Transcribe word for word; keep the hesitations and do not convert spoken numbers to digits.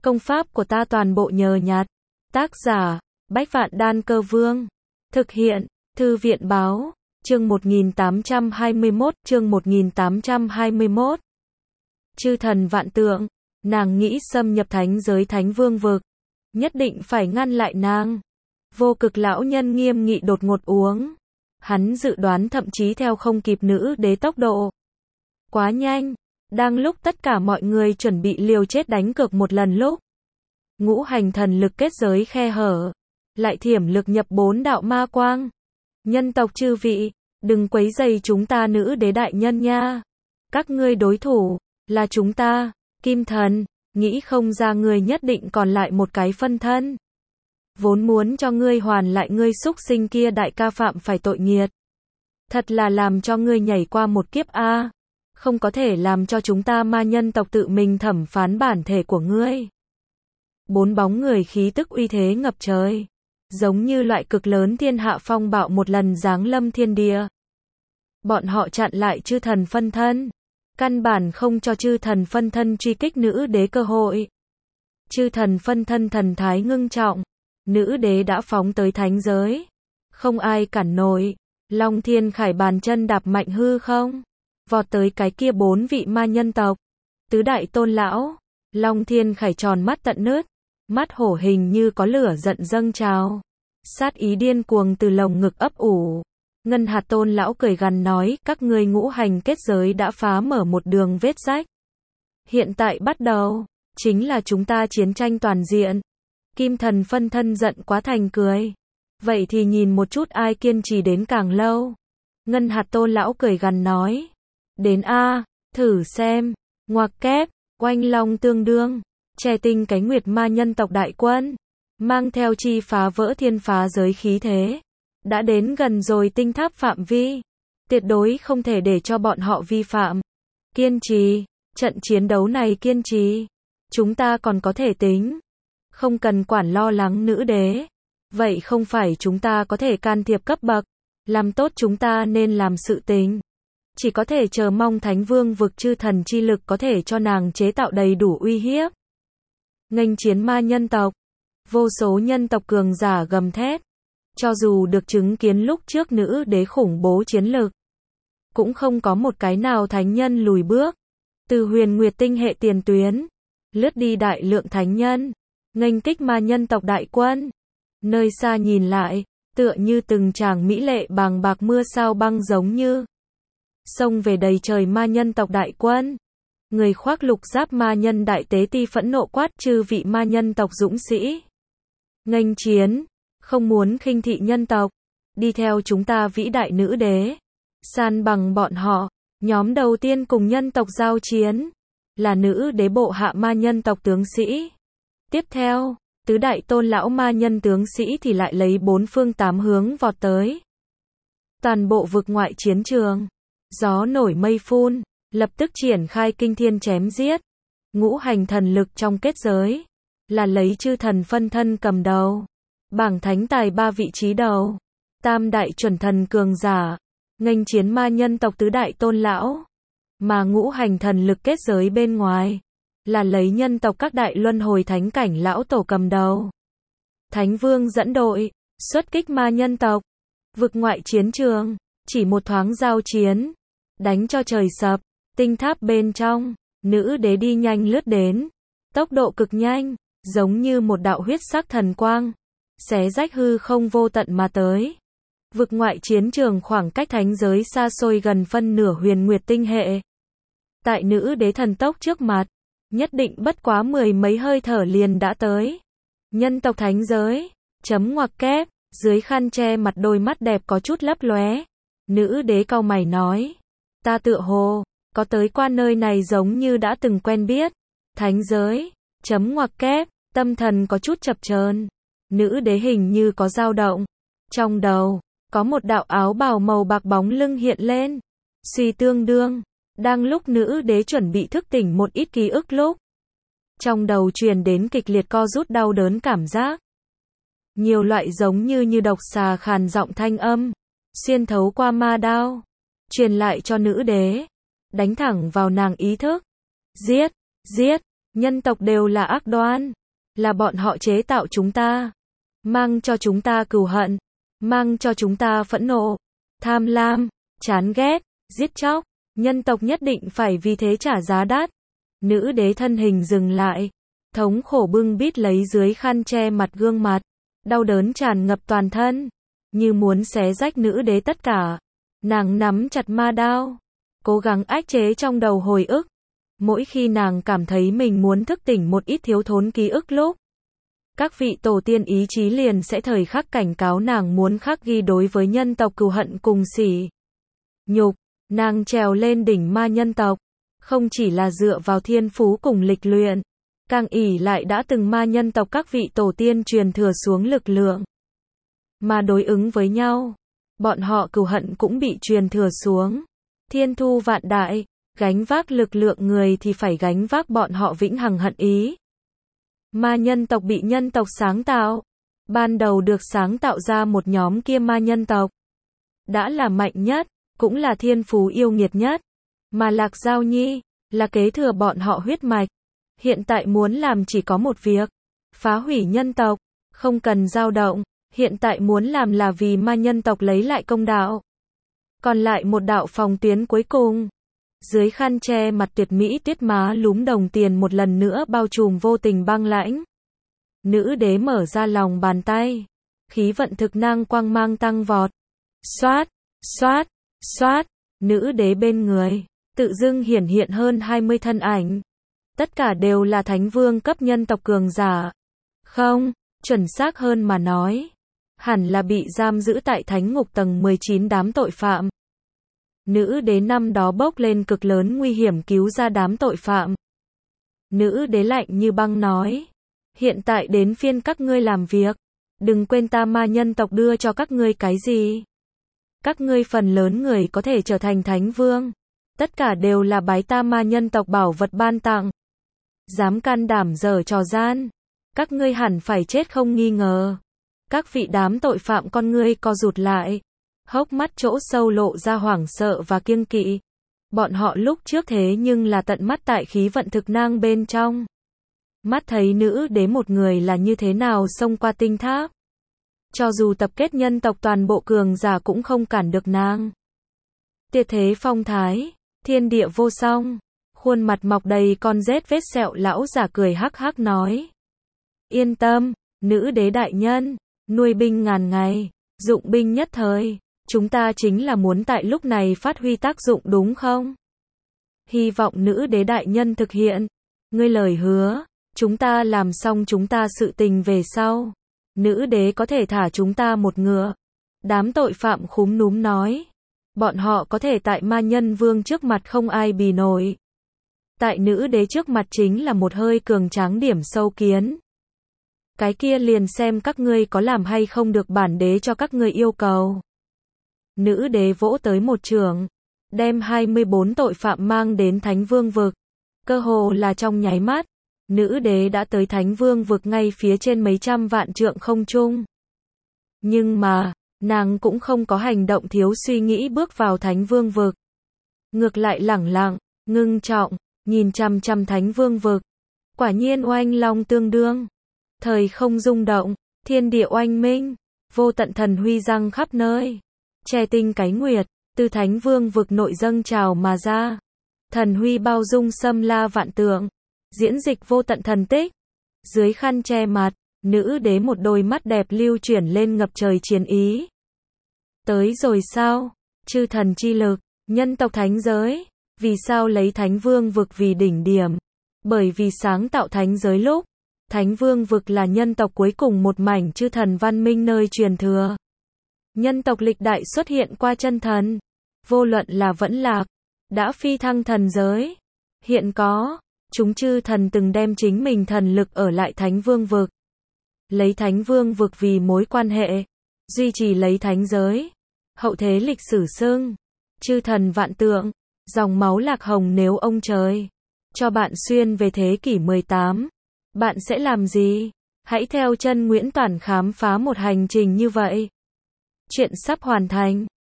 Công pháp của ta toàn bộ nhờ nhặt. Tác giả, Bách Vạn Đan Cơ Vương. Thực hiện, Thư viện Báo. Chương một nghìn tám trăm hai mươi mốt, chương một nghìn tám trăm hai mươi mốt. Chư thần vạn tượng, nàng nghĩ xâm nhập thánh giới thánh vương vực, nhất định phải ngăn lại nàng. Vô Cực lão nhân nghiêm nghị đột ngột uống. Hắn dự đoán thậm chí theo không kịp nữ đế tốc độ. Quá nhanh, đang lúc tất cả mọi người chuẩn bị liều chết đánh cược một lần lúc. Ngũ hành thần lực kết giới khe hở, lại thiểm lực nhập bốn đạo ma quang. Nhân tộc chư vị, đừng quấy rầy chúng ta nữ đế đại nhân nha. Các ngươi đối thủ, là chúng ta, Kim Thần, nghĩ không ra ngươi nhất định còn lại một cái phân thân. Vốn muốn cho ngươi hoàn lại ngươi xúc sinh kia đại ca phạm phải tội nghiệt. Thật là làm cho ngươi nhảy qua một kiếp a, không có thể làm cho chúng ta ma nhân tộc tự mình thẩm phán bản thể của ngươi. Bốn bóng người khí tức uy thế ngập trời, giống như loại cực lớn thiên hạ phong bạo một lần giáng lâm thiên địa. Bọn họ chặn lại chư thần phân thân, căn bản không cho chư thần phân thân truy kích nữ đế cơ hội. Chư thần phân thân thần thái ngưng trọng, nữ đế đã phóng tới thánh giới, không ai cản nổi. Long Thiên Khải bàn chân đạp mạnh hư không, vọt tới cái kia bốn vị ma nhân tộc. Tứ đại tôn lão, Long Thiên Khải tròn mắt tận nứt, mắt hổ hình như có lửa giận dâng trào, sát ý điên cuồng từ lồng ngực ấp ủ. Ngân Hạt tôn lão cười gằn nói, các ngươi ngũ hành kết giới đã phá mở một đường vết rách. Hiện tại bắt đầu, chính là chúng ta chiến tranh toàn diện. Kim Thần phân thân giận quá thành cười. Vậy thì nhìn một chút ai kiên trì đến càng lâu. Ngân Hạt tôn lão cười gằn nói. Đến a, thử xem. Ngoặc kép, oanh long tương đương. Trẻ tinh cánh nguyệt ma nhân tộc đại quân, mang theo chi phá vỡ thiên phá giới khí thế. Đã đến gần rồi tinh tháp phạm vi. Tuyệt đối không thể để cho bọn họ vi phạm. Kiên trì, trận chiến đấu này kiên trì. Chúng ta còn có thể tính. Không cần quản lo lắng nữ đế. Vậy không phải chúng ta có thể can thiệp cấp bậc. Làm tốt chúng ta nên làm sự tình. Chỉ có thể chờ mong thánh vương vực chư thần chi lực có thể cho nàng chế tạo đầy đủ uy hiếp. Nghênh chiến ma nhân tộc. Vô số nhân tộc cường giả gầm thét. Cho dù được chứng kiến lúc trước nữ đế khủng bố chiến lực, cũng không có một cái nào thánh nhân lùi bước. Từ huyền nguyệt tinh hệ tiền tuyến, lướt đi đại lượng thánh nhân, nghênh kích ma nhân tộc đại quân. Nơi xa nhìn lại, tựa như từng tràng mỹ lệ bàng bạc mưa sao băng giống như xông về đầy trời ma nhân tộc đại quân. Người khoác lục giáp ma nhân đại tế ti phẫn nộ quát, chư vị ma nhân tộc dũng sĩ, nghênh chiến, không muốn khinh thị nhân tộc, đi theo chúng ta vĩ đại nữ đế, san bằng bọn họ. Nhóm đầu tiên cùng nhân tộc giao chiến là nữ đế bộ hạ ma nhân tộc tướng sĩ. Tiếp theo, tứ đại tôn lão ma nhân tướng sĩ thì lại lấy bốn phương tám hướng vọt tới. Toàn bộ vực ngoại chiến trường, gió nổi mây phun, lập tức triển khai kinh thiên chém giết. Ngũ hành thần lực trong kết giới, là lấy chư thần phân thân cầm đầu. Bảng thánh tài ba vị trí đầu, tam đại chuẩn thần cường giả, nghênh chiến ma nhân tộc tứ đại tôn lão. Mà ngũ hành thần lực kết giới bên ngoài, là lấy nhân tộc các đại luân hồi thánh cảnh lão tổ cầm đầu. Thánh vương dẫn đội, xuất kích ma nhân tộc. Vực ngoại chiến trường, chỉ một thoáng giao chiến, đánh cho trời sập. Tinh tháp bên trong, nữ đế đi nhanh lướt đến, tốc độ cực nhanh, giống như một đạo huyết sắc thần quang, xé rách hư không vô tận mà tới. Vực ngoại chiến trường khoảng cách thánh giới xa xôi gần phân nửa huyền nguyệt tinh hệ. Tại nữ đế thần tốc trước mặt, nhất định bất quá mười mấy hơi thở liền đã tới. Nhân tộc thánh giới, chấm ngoặc kép, dưới khăn che mặt đôi mắt đẹp có chút lấp lóe. Nữ đế cau mày nói, ta tựa hồ có tới qua nơi này giống như đã từng quen biết. Thánh giới, chấm ngoặc kép, tâm thần có chút chập chờn. Nữ đế hình như có dao động. Trong đầu, có một đạo áo bào màu bạc bóng lưng hiện lên. Suy tương đương, đang lúc nữ đế chuẩn bị thức tỉnh một ít ký ức lúc. Trong đầu truyền đến kịch liệt co rút đau đớn cảm giác. Nhiều loại giống như như độc xà khàn giọng thanh âm, xuyên thấu qua ma đao, truyền lại cho nữ đế, đánh thẳng vào nàng ý thức. Giết, giết, Nhân tộc đều là ác đoan, là bọn họ chế tạo chúng ta, mang cho chúng ta cừu hận, mang cho chúng ta phẫn nộ, tham lam, chán ghét, giết chóc, nhân tộc nhất định phải vì thế trả giá đắt. Nữ đế thân hình dừng lại, thống khổ bưng bít lấy dưới khăn che mặt gương mặt, đau đớn tràn ngập toàn thân, như muốn xé rách nữ đế tất cả. Nàng nắm chặt ma đao, cố gắng ách chế trong đầu hồi ức. Mỗi khi nàng cảm thấy mình muốn thức tỉnh một ít thiếu thốn ký ức lúc, các vị tổ tiên ý chí liền sẽ thời khắc cảnh cáo nàng muốn khắc ghi đối với nhân tộc cừu hận cùng sỉ nhục. Nàng trèo lên đỉnh ma nhân tộc, không chỉ là dựa vào thiên phú cùng lịch luyện, càng ỷ lại đã từng ma nhân tộc các vị tổ tiên truyền thừa xuống lực lượng. Mà đối ứng với nhau, bọn họ cừu hận cũng bị truyền thừa xuống. Thiên thu vạn đại, gánh vác lực lượng người thì phải gánh vác bọn họ vĩnh hằng hận ý. Ma nhân tộc bị nhân tộc sáng tạo. Ban đầu được sáng tạo ra một nhóm kia ma nhân tộc. Đã là mạnh nhất, cũng là thiên phú yêu nghiệt nhất. Mà Lạc Giao Nhi, là kế thừa bọn họ huyết mạch. Hiện tại muốn làm chỉ có một việc. Phá hủy nhân tộc, không cần dao động. Hiện tại muốn làm là vì ma nhân tộc lấy lại công đạo. Còn lại một đạo phòng tuyến cuối cùng. Dưới khăn che mặt tuyệt mỹ tuyết má lúm đồng tiền một lần nữa bao trùm vô tình băng lãnh. Nữ đế mở ra lòng bàn tay. Khí vận thực năng quang mang tăng vọt. Xoát, xoát, xoát. Nữ đế bên người, tự dưng hiển hiện hơn hai mươi thân ảnh. Tất cả đều là thánh vương cấp nhân tộc cường giả. Không, chuẩn xác hơn mà nói. Hẳn là bị giam giữ tại thánh ngục tầng mười chín đám tội phạm. Nữ đế năm đó bốc lên cực lớn nguy hiểm cứu ra đám tội phạm. Nữ đế lạnh như băng nói. Hiện tại đến phiên các ngươi làm việc. Đừng quên ta ma nhân tộc đưa cho các ngươi cái gì. Các ngươi phần lớn người có thể trở thành thánh vương. Tất cả đều là bái ta ma nhân tộc bảo vật ban tặng. Dám can đảm dở trò gian. Các ngươi hẳn phải chết không nghi ngờ. Các vị đám tội phạm con ngươi co rụt lại. Hốc mắt chỗ sâu lộ ra hoảng sợ và kiêng kỵ. Bọn họ lúc trước thế nhưng là tận mắt tại khí vận thực năng bên trong. Mắt thấy nữ đế một người là như thế nào xông qua tinh tháp. Cho dù tập kết nhân tộc toàn bộ cường giả cũng không cản được nàng. Tiệt thế phong thái, thiên địa vô song, khuôn mặt mọc đầy con rết vết sẹo lão giả cười hắc hắc nói. Yên tâm, nữ đế đại nhân, nuôi binh ngàn ngày, dụng binh nhất thời. Chúng ta chính là muốn tại lúc này phát huy tác dụng đúng không? Hy vọng nữ đế đại nhân thực hiện. Ngươi lời hứa, chúng ta làm xong chúng ta sự tình về sau. Nữ đế có thể thả chúng ta một ngựa. Đám tội phạm khúm núm nói. Bọn họ có thể tại ma nhân vương trước mặt không ai bì nổi. Tại nữ đế trước mặt chính là một hơi cường tráng điểm sâu kiến. Cái kia liền xem các ngươi có làm hay không được bản đế cho các ngươi yêu cầu. Nữ đế vỗ tới một trường, đem hai mươi bốn tội phạm mang đến Thánh Vương vực. Cơ hồ là trong nháy mắt, nữ đế đã tới Thánh Vương vực ngay phía trên mấy trăm vạn trượng không trung. Nhưng mà, nàng cũng không có hành động thiếu suy nghĩ bước vào Thánh Vương vực. Ngược lại lẳng lặng, ngưng trọng, nhìn chằm chằm Thánh Vương vực. Quả nhiên oanh long tương đương. Thời không rung động, thiên địa oanh minh, vô tận thần huy răng khắp nơi. Che tinh cái nguyệt, từ Thánh Vương vực nội dâng trào mà ra. Thần huy bao dung xâm la vạn tượng, diễn dịch vô tận thần tích. Dưới khăn che mặt, nữ đế một đôi mắt đẹp lưu chuyển lên ngập trời chiến ý. Tới rồi sao? Chư thần chi lực, nhân tộc thánh giới. Vì sao lấy Thánh Vương vực vì đỉnh điểm? Bởi vì sáng tạo thánh giới lúc, Thánh Vương vực là nhân tộc cuối cùng một mảnh chư thần văn minh nơi truyền thừa. Nhân tộc lịch đại xuất hiện qua chân thần, vô luận là vẫn lạc, đã phi thăng thần giới. Hiện có, chúng chư thần từng đem chính mình thần lực ở lại Thánh Vương vực. Lấy Thánh Vương vực vì mối quan hệ, duy trì lấy thánh giới. Hậu thế lịch sử xưng, chư thần vạn tượng, dòng máu lạc hồng nếu ông trời cho bạn xuyên về thế kỷ mười tám, bạn sẽ làm gì? Hãy theo chân Nguyễn Toản khám phá một hành trình như vậy. Chuyện sắp hoàn thành.